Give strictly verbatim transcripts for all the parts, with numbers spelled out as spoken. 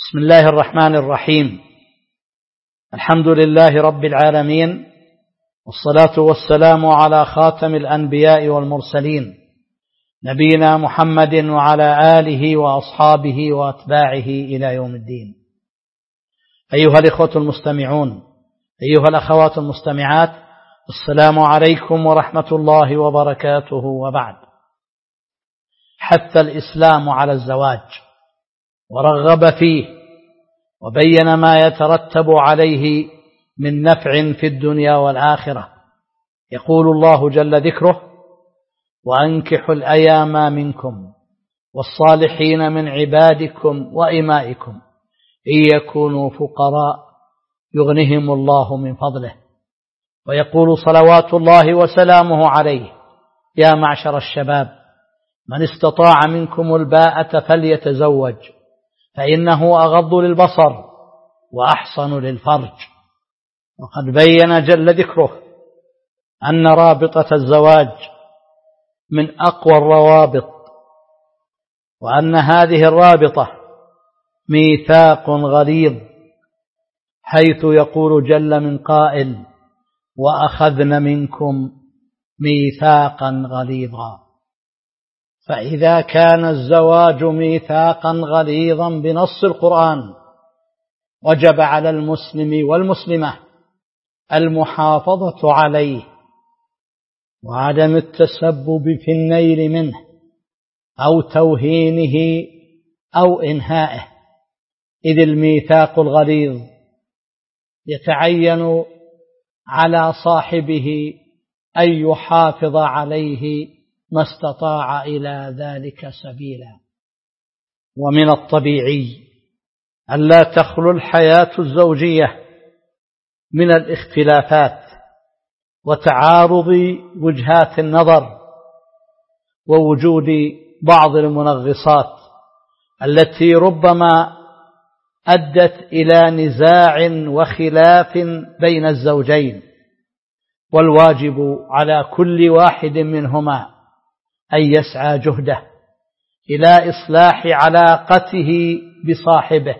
بسم الله الرحمن الرحيم. الحمد لله رب العالمين، والصلاة والسلام على خاتم الأنبياء والمرسلين نبينا محمد وعلى آله وأصحابه وأتباعه إلى يوم الدين. أيها الإخوة المستمعون، أيها الأخوات المستمعات، السلام عليكم ورحمة الله وبركاته. وبعد، حث الإسلام على الزواج ورغب فيه، وبين ما يترتب عليه من نفع في الدنيا والآخرة. يقول الله جل ذكره: وأنكحوا الأيام منكم والصالحين من عبادكم وإمائكم إن يكونوا فقراء يغنهم الله من فضله. ويقول صلوات الله وسلامه عليه: يا معشر الشباب، من استطاع منكم الباءة فليتزوج، فإنه أغض للبصر وأحصن للفرج. وقد بين جل ذكره أن رابطة الزواج من أقوى الروابط، وأن هذه الرابطة ميثاق غليظ، حيث يقول جل من قائل: وأخذن منكم ميثاقا غليظا. فإذا كان الزواج ميثاقا غليظا بنص القرآن، وجب على المسلم والمسلمة المحافظة عليه وعدم التسبب في النيل منه أو توهينه أو إنهائه، إذ الميثاق الغليظ يتعين على صاحبه أن يحافظ عليه ما استطاع إلى ذلك سبيلا. ومن الطبيعي ألا تخلو الحياة الزوجية من الاختلافات وتعارض وجهات النظر ووجود بعض المنغصات التي ربما أدت إلى نزاع وخلاف بين الزوجين. والواجب على كل واحد منهما أن يسعى جهده إلى إصلاح علاقته بصاحبه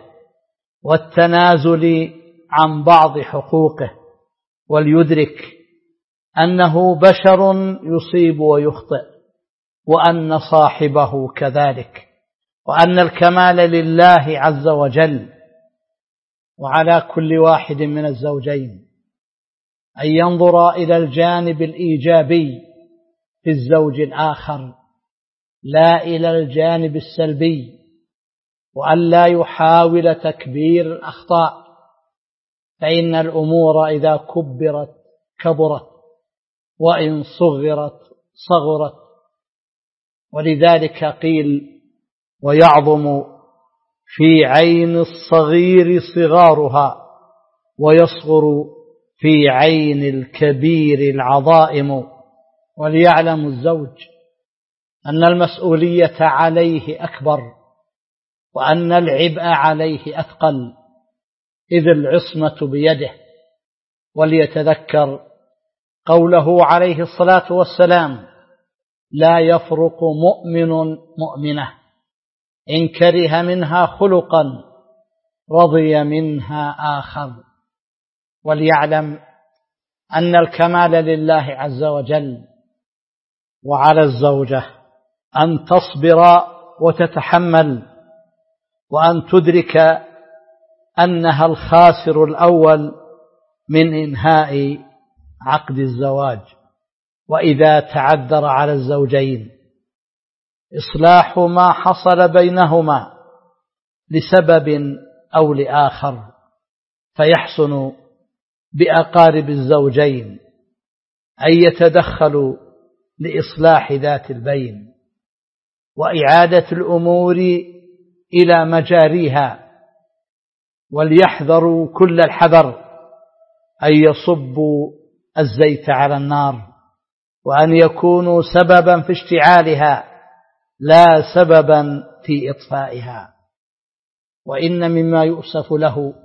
والتنازل عن بعض حقوقه، وليدرك أنه بشر يصيب ويخطئ، وأن صاحبه كذلك، وأن الكمال لله عز وجل. وعلى كل واحد من الزوجين أن ينظر إلى الجانب الإيجابي في الزوج الآخر لا إلى الجانب السلبي، وأن لا يحاول تكبير الأخطاء، فإن الأمور إذا كبرت كبرت، وإن صغرت صغرت. ولذلك قيل: ويعظم في عين الصغير صغارها، ويصغر في عين الكبير العظائم. وليعلم الزوج أن المسؤولية عليه أكبر، وأن العبء عليه أثقل، إذ العصمة بيده. وليتذكر قوله عليه الصلاة والسلام: لا يفرق مؤمن مؤمنة إن كره منها خلقا رضي منها آخر. وليعلم أن الكمال لله عز وجل، وعلى الزوجة أن تصبر وتتحمل، وأن تدرك أنها الخاسر الأول من إنهاء عقد الزواج. وإذا تعذر على الزوجين إصلاح ما حصل بينهما لسبب أو لآخر، فيحسن بأقارب الزوجين أن يتدخلوا لإصلاح ذات البين وإعادة الأمور إلى مجاريها. وليحذروا كل الحذر أن يصبوا الزيت على النار، وأن يكونوا سببا في اشتعالها لا سببا في إطفائها. وإن مما يؤسف له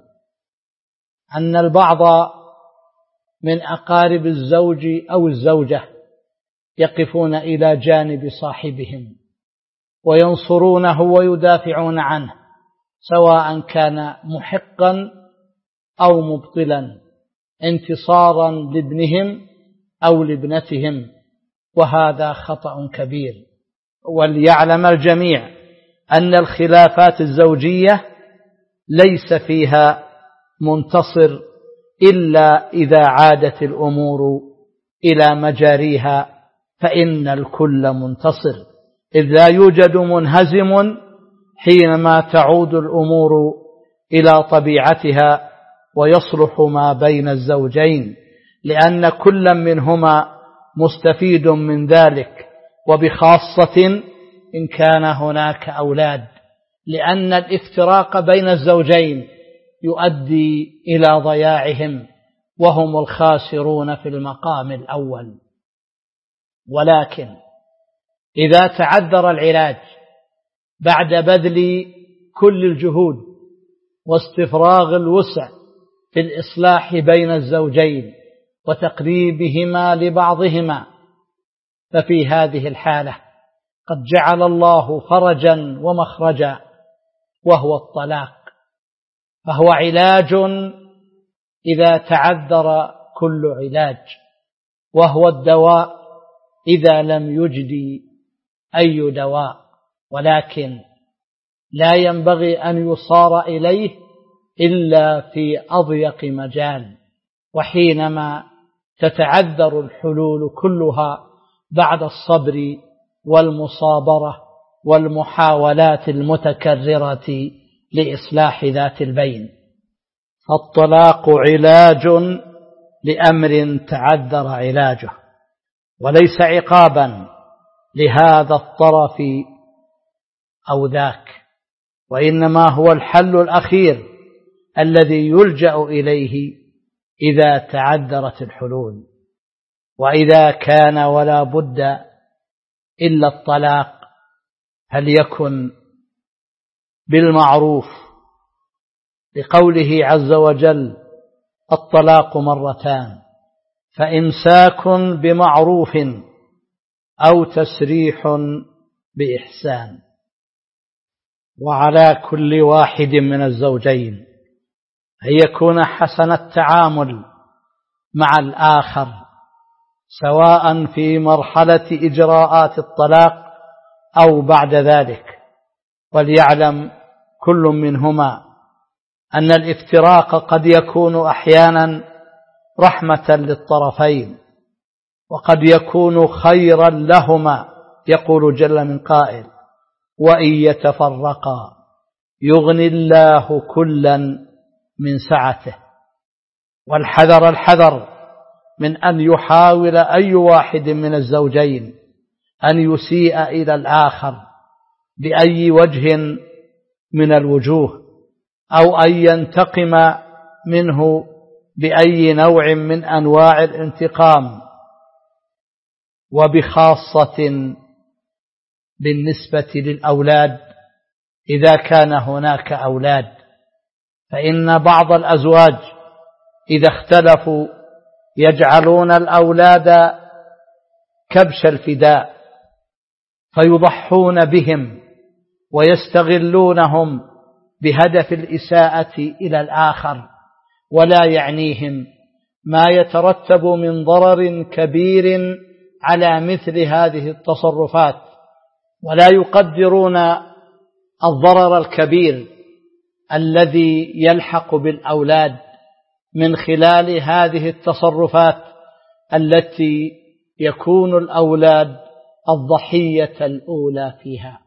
أن البعض من أقارب الزوج أو الزوجة يقفون إلى جانب صاحبهم وينصرونه ويدافعون عنه، سواء كان محقا أو مبطلا، انتصارا لابنهم أو لابنتهم، وهذا خطأ كبير. وليعلم الجميع أن الخلافات الزوجية ليس فيها منتصر إلا إذا عادت الأمور إلى مجاريها، فإن الكل منتصر، إذ لا يوجد منهزم حينما تعود الأمور إلى طبيعتها ويصلح ما بين الزوجين، لأن كل منهما مستفيد من ذلك، وبخاصة إن كان هناك أولاد، لأن الافتراق بين الزوجين يؤدي إلى ضياعهم، وهم الخاسرون في المقام الأول. ولكن إذا تعذر العلاج بعد بذل كل الجهود واستفراغ الوسع في الإصلاح بين الزوجين وتقريبهما لبعضهما، ففي هذه الحالة قد جعل الله فرجا ومخرجا، وهو الطلاق، فهو علاج إذا تعذر كل علاج، وهو الدواء إذا لم يجدي أي دواء، ولكن لا ينبغي أن يصار إليه إلا في أضيق مجال، وحينما تتعذر الحلول كلها بعد الصبر والمصابرة والمحاولات المتكررة لإصلاح ذات البين. فالطلاق علاج لأمر تعذر علاجه، وليس عقابا لهذا الطرف أو ذاك، وإنما هو الحل الأخير الذي يلجأ إليه إذا تعذرت الحلول. وإذا كان ولا بد إلا الطلاق فليكن بالمعروف، لقوله عز وجل: الطلاق مرتان، فإمساك بمعروف أو تسريح بإحسان. وعلى كل واحد من الزوجين أن يكون حسن التعامل مع الآخر، سواء في مرحلة إجراءات الطلاق أو بعد ذلك. وليعلم كل منهما أن الافتراق قد يكون أحيانا رحمة للطرفين، وقد يكون خيرا لهما، يقول جل من قائل: وإن يتفرقا يغني الله كلا من سعته. والحذر الحذر من أن يحاول أي واحد من الزوجين أن يسيء إلى الآخر بأي وجه من الوجوه، أو أن ينتقم منه بأي نوع من أنواع الانتقام، وبخاصة بالنسبة للأولاد إذا كان هناك أولاد، فإن بعض الأزواج إذا اختلفوا يجعلون الأولاد كبش الفداء، فيضحون بهم ويستغلونهم بهدف الإساءة إلى الآخر، ولا يعنيهم ما يترتب من ضرر كبير على مثل هذه التصرفات، ولا يقدرون الضرر الكبير الذي يلحق بالأولاد من خلال هذه التصرفات التي يكون الأولاد الضحية الأولى فيها.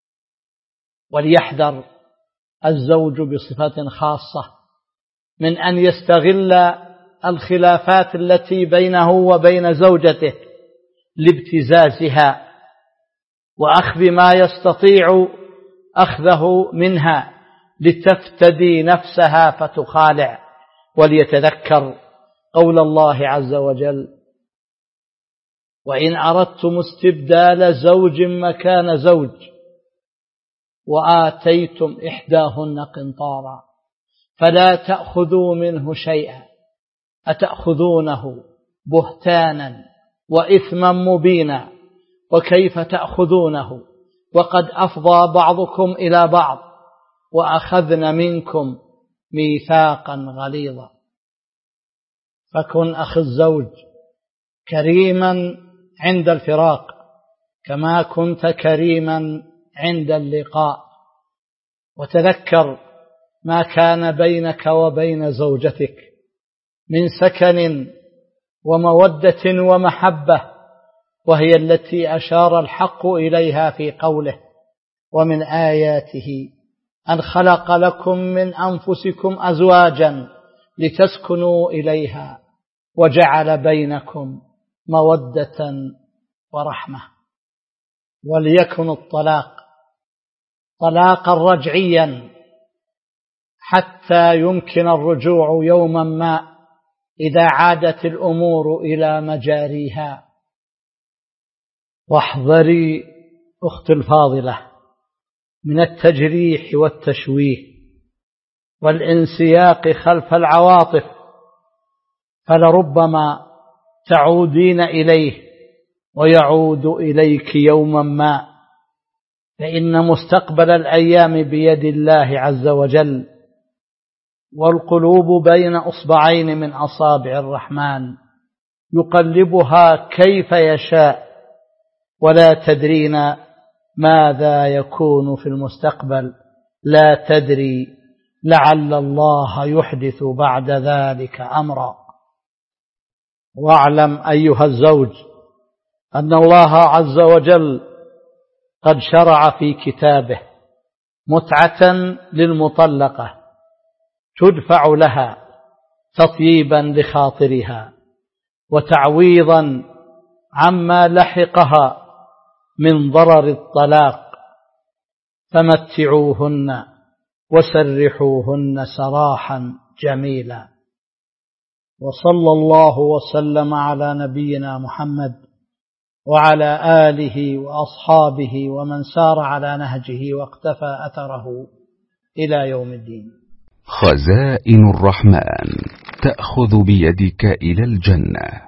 وليحذر الزوج بصفة خاصة من أن يستغل الخلافات التي بينه وبين زوجته لابتزازها وأخذ ما يستطيع أخذه منها لتفتدي نفسها فتخالع. وليتذكر قول الله عز وجل: وإن أردتم استبدال زوج مكان زوج وآتيتم إحداهن قنطارا فلا تأخذوا منه شيئا أتأخذونه بهتانا وإثما مبينا وكيف تأخذونه وقد أفضى بعضكم إلى بعض وأخذن منكم ميثاقا غليظا. فكن أخي الزوج كريما عند الفراق كما كنت كريما عند اللقاء، وتذكر ما كان بينك وبين زوجتك من سكن ومودة ومحبة، وهي التي أشار الحق إليها في قوله: ومن آياته أن خلق لكم من أنفسكم أزواجا لتسكنوا إليها وجعل بينكم مودة ورحمة. وليكن الطلاق طلاقا رجعيا حتى يمكن الرجوع يوما ما إذا عادت الأمور إلى مجاريها. واحذري أختي الفاضلة من التجريح والتشويه والانسياق خلف العواطف، فلربما تعودين إليه ويعود إليك يوما ما، فإن مستقبل الأيام بيد الله عز وجل، والقلوب بين أصبعين من أصابع الرحمن يقلبها كيف يشاء، ولا تدرين ماذا يكون في المستقبل، لا تدري لعل الله يحدث بعد ذلك أمرا. واعلم أيها الزوج أن الله عز وجل قد شرع في كتابه متعة للمطلقة تدفع لها تطييبا لخاطرها وتعويضا عما لحقها من ضرر الطلاق، فمتعوهن وسرحوهن سراحا جميلا. وصلى الله وسلم على نبينا محمد وعلى آله وأصحابه ومن سار على نهجه واقتفى أثره إلى يوم الدين. خزائن الرحمن تأخذ بيدك إلى الجنة.